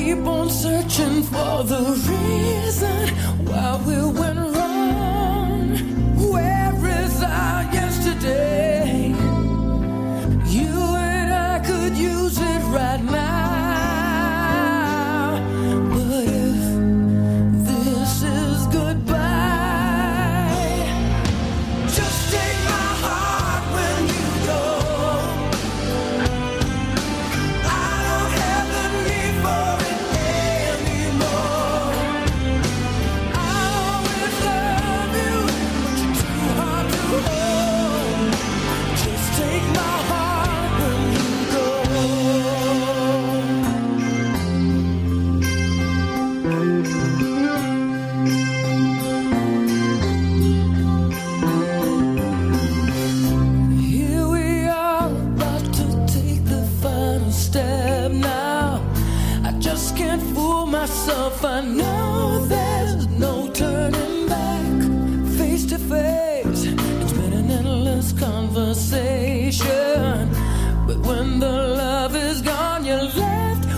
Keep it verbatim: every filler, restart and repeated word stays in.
keep on searching for the reason why we went wrong. Where is our yesterday? You and I could use it right now. But if this is goodbye, just take my heart when you go. I don't have the need for it anymore. I'll always love you, but you're too hard to hold. Just take my heart when you go. Here we are, about to take the final step now. I just can't fool myself. I know there's no turning back. Face to face, it's been an endless conversation. But when the love is gone, you're left